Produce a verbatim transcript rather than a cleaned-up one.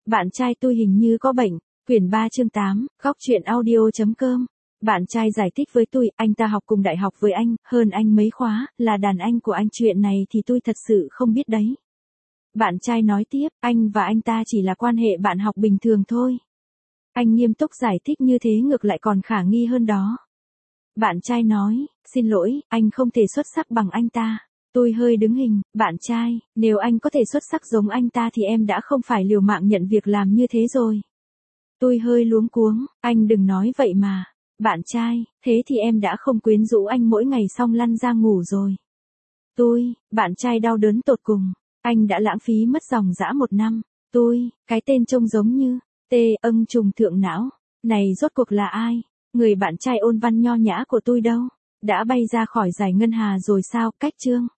Bạn trai tôi hình như có bệnh. Quyển ba chương tám, góc chuyện audio.com. Bạn trai giải thích với tôi, anh ta học cùng đại học với anh, hơn anh mấy khóa, là đàn anh của anh, chuyện này thì tôi thật sự không biết đấy. Bạn trai nói tiếp, anh và anh ta chỉ là quan hệ bạn học bình thường thôi. Anh nghiêm túc giải thích như thế ngược lại còn khả nghi hơn đó. Bạn trai nói, xin lỗi, anh không thể xuất sắc bằng anh ta. Tôi hơi đứng hình, bạn trai, nếu anh có thể xuất sắc giống anh ta thì em đã không phải liều mạng nhận việc làm như thế rồi. Tôi hơi luống cuống, anh đừng nói vậy mà. Bạn trai, thế thì em đã không quyến rũ anh mỗi ngày xong lăn ra ngủ rồi. Tôi, bạn trai đau đớn tột cùng, anh đã lãng phí mất dòng dã một năm. Tôi, cái tên trông giống như, tê, âng trùng thượng não. Này rốt cuộc là ai? Người bạn trai ôn văn nho nhã của tôi đâu? Đã bay ra khỏi giải ngân hà rồi sao? Cách chương.